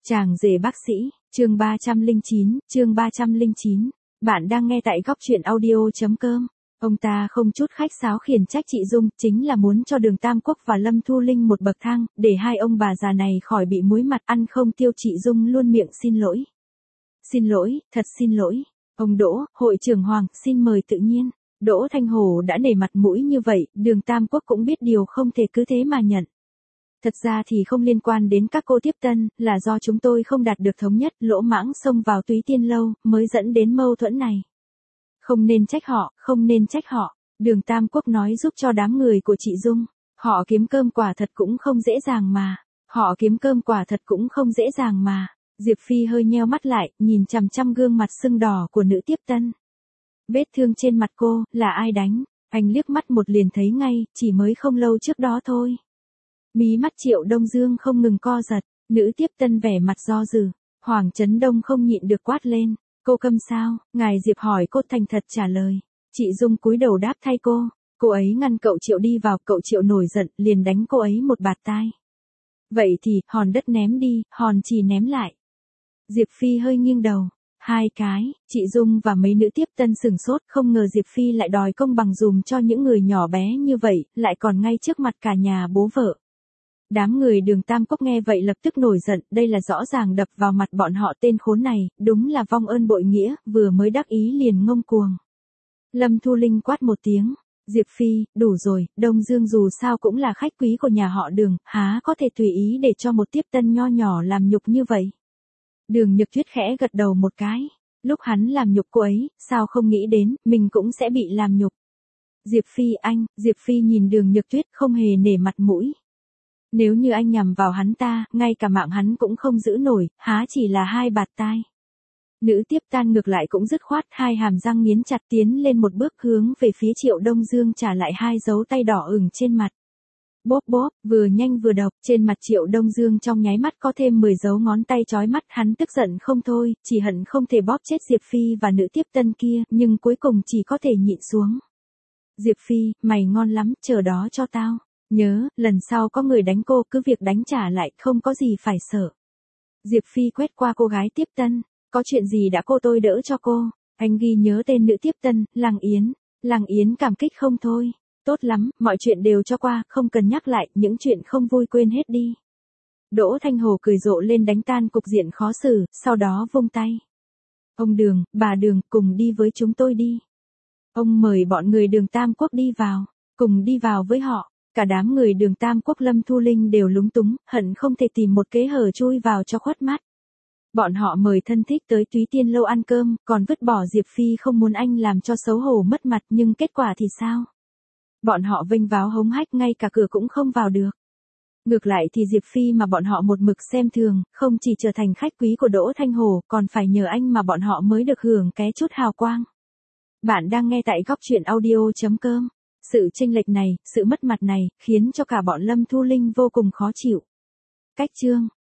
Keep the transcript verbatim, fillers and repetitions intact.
Chàng rể bác sĩ, chương ba trăm lẻ chín, chương ba trăm lẻ chín. Bạn đang nghe tại góc truyện audio.com. Ông ta không chút khách sáo khiển trách chị Dung, chính là muốn cho Đường Tam Quốc và Lâm Thu Linh một bậc thang, để hai ông bà già này khỏi bị muối mặt ăn không tiêu. Chị Dung luôn miệng xin lỗi. Xin lỗi, thật xin lỗi. Ông Đỗ, hội trưởng Hoàng, xin mời tự nhiên. Đỗ Thanh Hồ đã nể mặt mũi như vậy, Đường Tam Quốc cũng biết điều không thể cứ thế mà nhận. Thật ra thì không liên quan đến các cô tiếp tân, là do chúng tôi không đạt được thống nhất, lỗ mãng xông vào Túy Tiên Lâu, mới dẫn đến mâu thuẫn này. Không nên trách họ, không nên trách họ. Đường Tam Quốc nói giúp cho đám người của chị Dung. Họ kiếm cơm quả thật cũng không dễ dàng mà. Họ kiếm cơm quả thật cũng không dễ dàng mà. Diệp Phi hơi nheo mắt lại, nhìn chằm chằm gương mặt sưng đỏ của nữ tiếp tân. Vết thương trên mặt cô, là ai đánh? Anh liếc mắt một liền thấy ngay, chỉ mới không lâu trước đó thôi. Mí mắt Triệu Đông Dương không ngừng co giật, nữ tiếp tân vẻ mặt do dự. Hoàng Chấn Đông không nhịn được quát lên. Cô câm sao? Ngài Diệp hỏi cô thành thật trả lời. Chị Dung cúi đầu đáp thay cô. Cô ấy ngăn cậu Triệu đi vào, cậu Triệu nổi giận, liền đánh cô ấy một bạt tai. Vậy thì, hòn đất ném đi, hòn chỉ ném lại. Diệp Phi hơi nghiêng đầu. Hai cái, chị Dung và mấy nữ tiếp tân sửng sốt, không ngờ Diệp Phi lại đòi công bằng dùm cho những người nhỏ bé như vậy, lại còn ngay trước mặt cả nhà bố vợ. Đám người Đường Tam Quốc nghe vậy lập tức nổi giận, đây là rõ ràng đập vào mặt bọn họ tên khốn này, đúng là vong ơn bội nghĩa, vừa mới đắc ý liền ngông cuồng. Lâm Thu Linh quát một tiếng, Diệp Phi, đủ rồi, Đông Dương dù sao cũng là khách quý của nhà họ Đường, há có thể tùy ý để cho một tiếp tân nho nhỏ làm nhục như vậy. Đường Nhược Tuyết khẽ gật đầu một cái, lúc hắn làm nhục cô ấy, sao không nghĩ đến, mình cũng sẽ bị làm nhục. Diệp Phi anh, Diệp Phi nhìn Đường Nhược Tuyết không hề nể mặt mũi. Nếu như anh nhằm vào hắn ta, ngay cả mạng hắn cũng không giữ nổi, há chỉ là hai bạt tai. Nữ tiếp tan ngược lại cũng dứt khoát, hai hàm răng nghiến chặt tiến lên một bước hướng về phía Triệu Đông Dương trả lại hai dấu tay đỏ ửng trên mặt. Bóp bóp, vừa nhanh vừa độc, trên mặt Triệu Đông Dương trong nháy mắt có thêm mười dấu ngón tay chói mắt, hắn tức giận không thôi, chỉ hận không thể bóp chết Diệp Phi và nữ tiếp tân kia, nhưng cuối cùng chỉ có thể nhịn xuống. Diệp Phi, mày ngon lắm, chờ đó cho tao. Nhớ, lần sau có người đánh cô cứ việc đánh trả lại, không có gì phải sợ. Diệp Phi quét qua cô gái tiếp tân, có chuyện gì đã cô tôi đỡ cho cô. Anh ghi nhớ tên nữ tiếp tân, Lăng Yến. Lăng Yến cảm kích không thôi. Tốt lắm, mọi chuyện đều cho qua, không cần nhắc lại, những chuyện không vui quên hết đi. Đỗ Thanh Hồ cười rộ lên đánh tan cục diện khó xử, sau đó vung tay. Ông Đường, bà Đường, cùng đi với chúng tôi đi. Ông mời bọn người Đường Tam Quốc đi vào, cùng đi vào với họ. Cả đám người Đường Tam Quốc Lâm Thu Linh đều lúng túng, hận không thể tìm một kế hở chui vào cho khuất mắt. Bọn họ mời thân thích tới Túy Tiên Lâu ăn cơm, còn vứt bỏ Diệp Phi không muốn anh làm cho xấu hổ mất mặt, nhưng kết quả thì sao? Bọn họ vênh váo hống hách, ngay cả cửa cũng không vào được. Ngược lại thì Diệp Phi mà bọn họ một mực xem thường, không chỉ trở thành khách quý của Đỗ Thanh Hồ, còn phải nhờ anh mà bọn họ mới được hưởng ké chút hào quang. Bạn đang nghe tại góc truyện audio.com. Sự chênh lệch này, sự mất mặt này, khiến cho cả bọn Lâm Thu Linh vô cùng khó chịu. Cách chương